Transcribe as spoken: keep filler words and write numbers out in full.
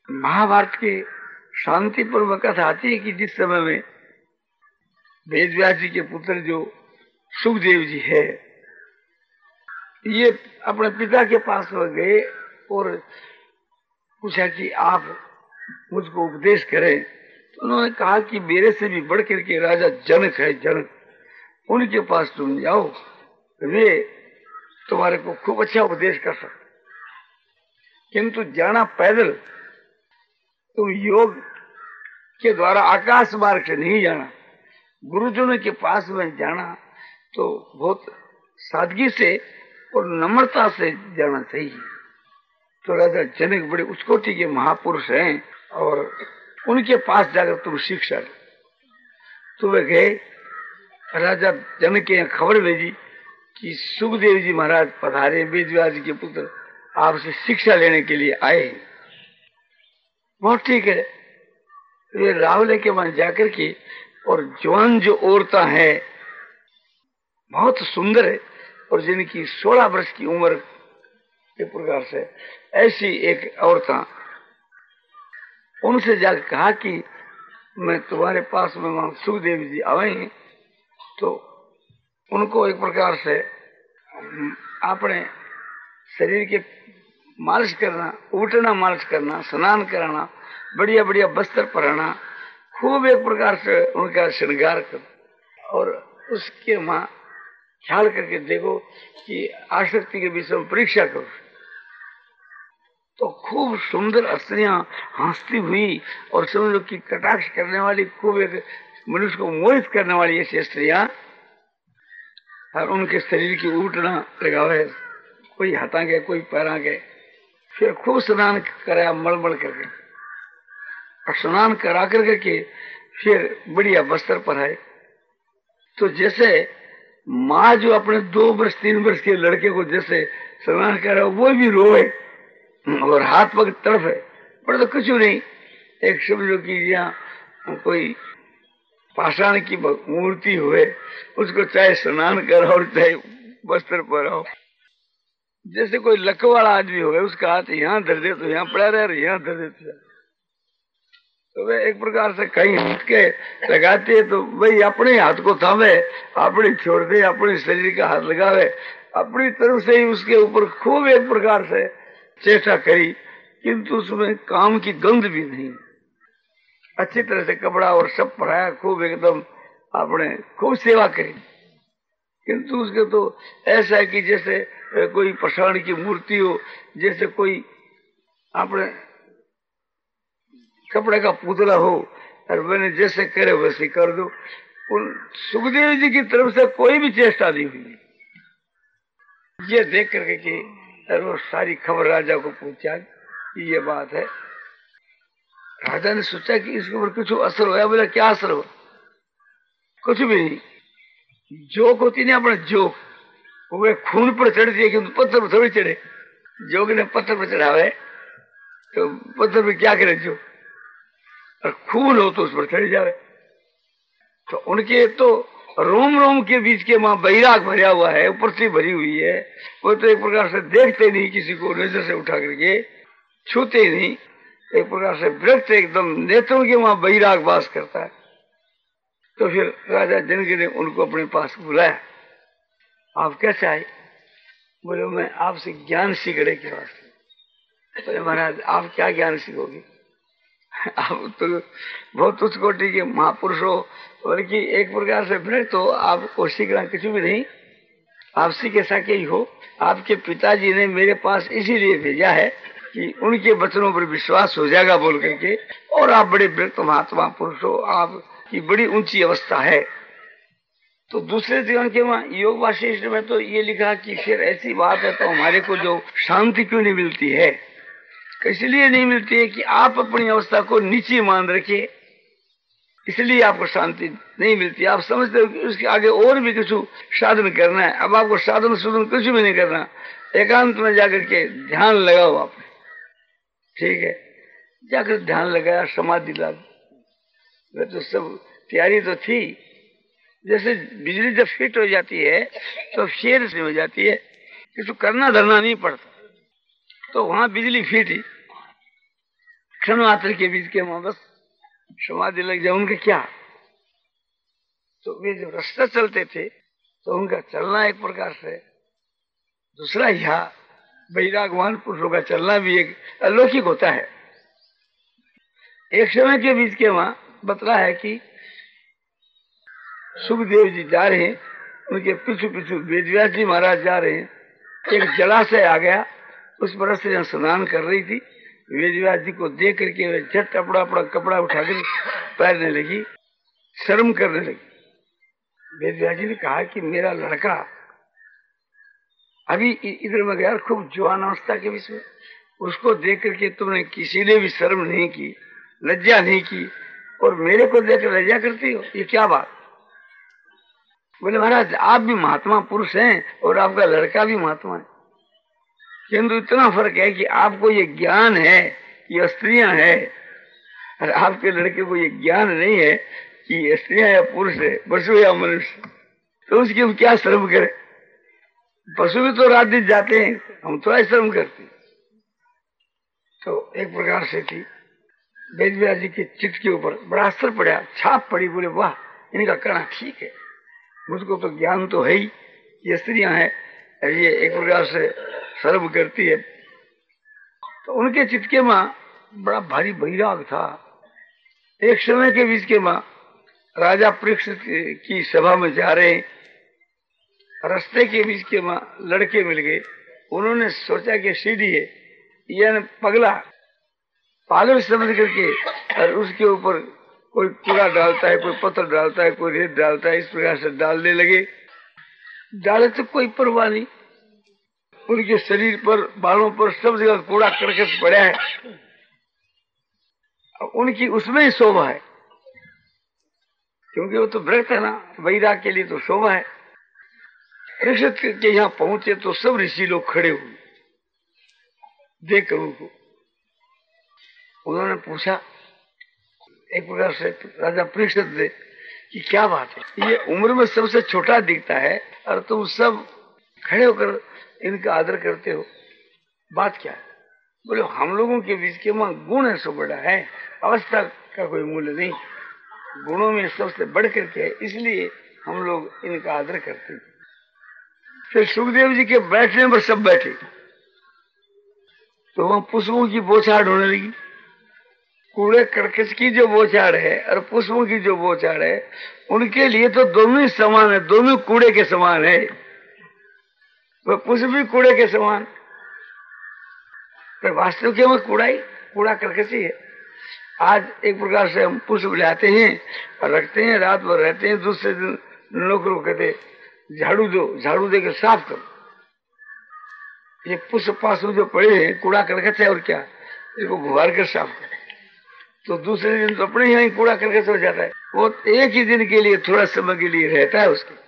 महाभारत की शांति पर्व कथा आती है कि जिस समय में वेद व्यास जी के पुत्र जो सुखदेव जी है, ये अपने पिता के पास गए और पूछा कि आप मुझको उपदेश करें। तो उन्होंने कहा कि मेरे से भी बढ़ करके राजा जनक है, जनक, उनके पास तुम जाओ, वे तुम्हारे को खूब अच्छा उपदेश कर सकते, किंतु जाना पैदल, तुम योग के द्वारा आकाश मार्ग से नहीं जाना, गुरुजनों के पास में जाना तो बहुत सादगी से और नम्रता से जाना चाहिए। तो राजा जनक बड़े उच्च कोटि के महापुरुष हैं और उनके पास जाकर तुम शिक्षा लो। तो वे गए, राजा जनक के यहाँ खबर भेजी कि सुखदेव जी महाराज पधारे, वेद व्यास जी के पुत्र आपसे शिक्षा लेने के लिए आए। बहुत ठीक है, वे रावले के वहां जाकर के, और जवान जो औरतें हैं बहुत सुंदर है और जिनकी सोलह वर्ष की उम्र के प्रकार से, ऐसी एक औरतें, उनसे जाकर कहा कि मैं तुम्हारे पास में वहां सुखदेव जी आए। तो उनको एक प्रकार से अपने शरीर के मालिश करना, उठना मालिश करना, स्नान कराना, बढ़िया बढ़िया वस्त्र पहनाना, खूब एक प्रकार से उनका श्रृंगार कर, और उसके माँ ख्याल करके देखो कि आसक्ति के विषय में परीक्षा करो। तो खूब सुंदर स्त्रियां हंसती हुई और समझो कि कटाक्ष करने वाली, खूब एक मनुष्य को मोहित करने वाली ऐसी स्त्रियां, और उनके शरीर की उठना लगावे, कोई हाथा के कोई पैरा के, फिर खूब स्नान कराया मलमल करके, और स्नान करा कर के फिर बढ़िया वस्त्र पहनाए। तो जैसे माँ जो अपने दो वर्ष तीन वर्ष के लड़के को जैसे स्नान करा, वो भी रोए और हाथ पग तड़फे, पर तो कुछ नहीं, एक समझो कि यहाँ कोई पाषाण की मूर्ति हुए, उसको चाहे स्नान कराओ चाहे वस्त्र पहनाओ। जैसे कोई लकवाड़ा आदमी हो, उसका हाथ यहाँ धर दे तो यहाँ पड़ा रहे, यहाँ धर दे तो, तो वे एक प्रकार से कहीं हट के लगाते है, तो वही अपने हाथ को थामे, अपनी छोड़ दे, अपने शरीर का हाथ लगावे, अपनी तरफ से ही उसके ऊपर खूब एक प्रकार से चेष्टा करी, किंतु उसमें काम की गंध भी नहीं। अच्छी तरह से कपड़ा और सब पहनाया, खूब एकदम आपने खूब सेवा करी, किंतु उसके तो ऐसा है कि जैसे कोई पाषाण की मूर्ति हो, जैसे कोई आपने कपड़े का पुतला हो, और मैंने जैसे करे वैसे कर दो। उन सुखदेव जी की तरफ से कोई भी चेष्टा नहीं हुई। ये देख करके कि वो सारी खबर राजा को पूछा कि ये बात है। राजा ने सोचा कि इसके ऊपर कुछ असर होया। बोला क्या असर हो? कुछ भी नहीं। जोक होती नहीं अपने जोक, वो खून पर चढ़ती है किंतु पत्थर पर थोड़ी चढ़े। जोग ने पत्थर पर चढ़ावे तो पत्थर पर क्या करे जो, और खून हो तो उस पर चढ़ जावे। तो उनके तो रोम रोम के बीच के वहां बैराग भरा हुआ है, ऊपर से भरी हुई है। वो तो एक प्रकार से देखते नहीं, किसी को नजर से उठा करके छूते ही नहीं, एक प्रकार से विरक्त एकदम नेत्रों के वहां बैराग वास करता है। तो फिर राजा जनक ने उनको अपने पास बुलाया। आप क्या चाहे? बोले मैं आपसे ज्ञान सीखने के वास्ते। बोले महाराज आप क्या ज्ञान सीखोगे? आप तो बहुत उच्च कोटि के महापुरुष हो, बल्कि एक प्रकार से विरक्त हो, आपको सीखना कुछ भी नहीं। आप सीख ऐसा के ही हो। आपके पिताजी ने मेरे पास इसीलिए भेजा है कि उनके वचनों पर विश्वास हो जाएगा बोल करके, और आप बड़े विरक्त महात्मा पुरुष हो, आपकी बड़ी ऊंची अवस्था है। तो दूसरे जीवन के वहां योग वाशिष्ठ में तो ये लिखा कि फिर ऐसी बात है तो हमारे को जो शांति क्यों नहीं मिलती है? इसलिए नहीं मिलती है कि आप अपनी अवस्था को नीचे मान रखिए, इसलिए आपको शांति नहीं मिलती। आप समझते हो कि उसके आगे और भी कुछ साधन करना है। अब आपको साधन सुधन कुछ भी नहीं करना, एकांत में जाकर के ध्यान लगाओ आपने। ठीक है, जाकर ध्यान लगाया, समाधि ला, तो सब तैयारी तो थी। जैसे बिजली जब फिट हो जाती है तो शेर से हो जाती है, किसी करना धरना नहीं पड़ता। तो वहां बिजली फिट ही क्षण मात्र के बीच के वहां बस समाधि लग जाए, उनका क्या। तो वे जो रास्ता चलते थे तो उनका चलना एक प्रकार से, दूसरा यह वैरागवान पुरुषों का चलना भी एक अलौकिक होता है। एक समय के बीच के वहां बतला है कि सुखदेव जी जा रहे हैं, उनके पीछू पीछू वेदव्यास जी महाराज जा रहे हैं। एक जलाशय आ गया, उस पर से स्नान कर रही थी। वेदव्यास जी को देख करके वे झट अपना अपना कपड़ा उठाकर पैरने लगी, शर्म करने लगी। वेदव्यास जी ने कहा कि मेरा लड़का अभी इधर में गया, खूब जवान अवस्था के बीच में, उसको देख करके तुमने किसी ने भी शर्म नहीं की, लज्जा नहीं की, और मेरे को देखकर लज्जा करती हो, ये क्या बात। बोले महाराज आप भी महात्मा पुरुष हैं और आपका लड़का भी महात्मा है, किंतु इतना फर्क है कि आपको ये ज्ञान है कि स्त्रियां है, और आपके लड़के को ये ज्ञान नहीं है कि स्त्रियां या पुरुष है, पशु या मनुष्य। तो उसकी हम क्या शर्म करें। पशु भी तो रात दिन जाते हैं, हम थोड़ा शर्म करते। तो एक प्रकार से थी वेदव्यास जी के चित्त के ऊपर बड़ा असर पड़ा, छाप पड़ी। बोले वाह, इनका कहना ठीक है, मुझको तो ज्ञान तो है ही, ये स्त्रियां हैं, ये एक प्रकार से शर्म करती है। तो उनके चित्त के मां बड़ा भारी वैराग था। एक समय के बीच के मां राजा परीक्षित की सभा में जा रहे, रास्ते के बीच के मां लड़के मिल गए। उन्होंने सोचा कि सीढ़ी है, यह पगला पागल समझ करके और उसके ऊपर कोई कूड़ा डालता है, कोई पत्थर डालता है, कोई रेत डालता है, इस प्रकार से डालने लगे। डाले तो कोई परवाह नहीं, उनके शरीर पर, बालों पर सब जगह कूड़ा करकट पड़ा है, उनकी उसमें ही शोभा है, क्योंकि वो तो व्रत है ना, वैराग के लिए तो शोभा है। ऋषि के यहाँ पहुंचे तो सब ऋषि लोग खड़े हुए देख उनको। उन्होंने पूछा एक प्रकार से राजा परीक्षित ने कि क्या बात है, ये उम्र में सबसे छोटा दिखता है और तुम सब खड़े होकर इनका आदर करते हो, बात क्या है। बोले हम लोगों के बीच के वहां गुण है सो बड़ा है, अवस्था का कोई मूल्य नहीं, गुणों में सबसे बढ़ करके है, इसलिए हम लोग इनका आदर करते हैं। फिर सुखदेव जी के बैठने पर सब बैठे, तो वहां पुष्पों की बौछार होने लगी। कूड़े करकट की जो बौछार है और पुष्पों की जो बौछार है, उनके लिए तो दोनों ही समान है, दोनों कूड़े के समान है। वह पुष्प भी कूड़े के समान, पर वास्तव के वह कूड़ा ही कूड़ा करकट ही है। आज एक प्रकार से हम पुष्प लाते हैं और रखते हैं, रात भर रहते हैं, दूसरे दिन लोग कहते झाड़ू दो, झाड़ू देकर साफ करो। ये पुष्प पासु जो पड़े हैं कूड़ा करकट है, और क्या इसको गुबार कर साफ करो, तो दूसरे दिन तो अपने यहाँ ही कूड़ा करकट हो जाता है। वो एक ही दिन के लिए, थोड़ा समय के लिए रहता है उसके।